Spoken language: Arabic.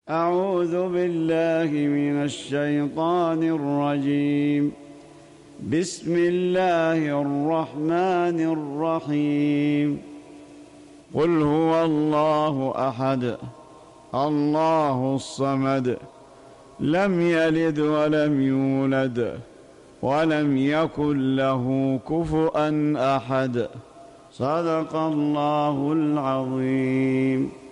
أعوذ بالله من الشيطان الرجيم. بسم الله الرحمن الرحيم. قل هو الله أحد الله الصمد لم يلد ولم يولد ولم يكن له كفؤا أحد. صدق الله العظيم.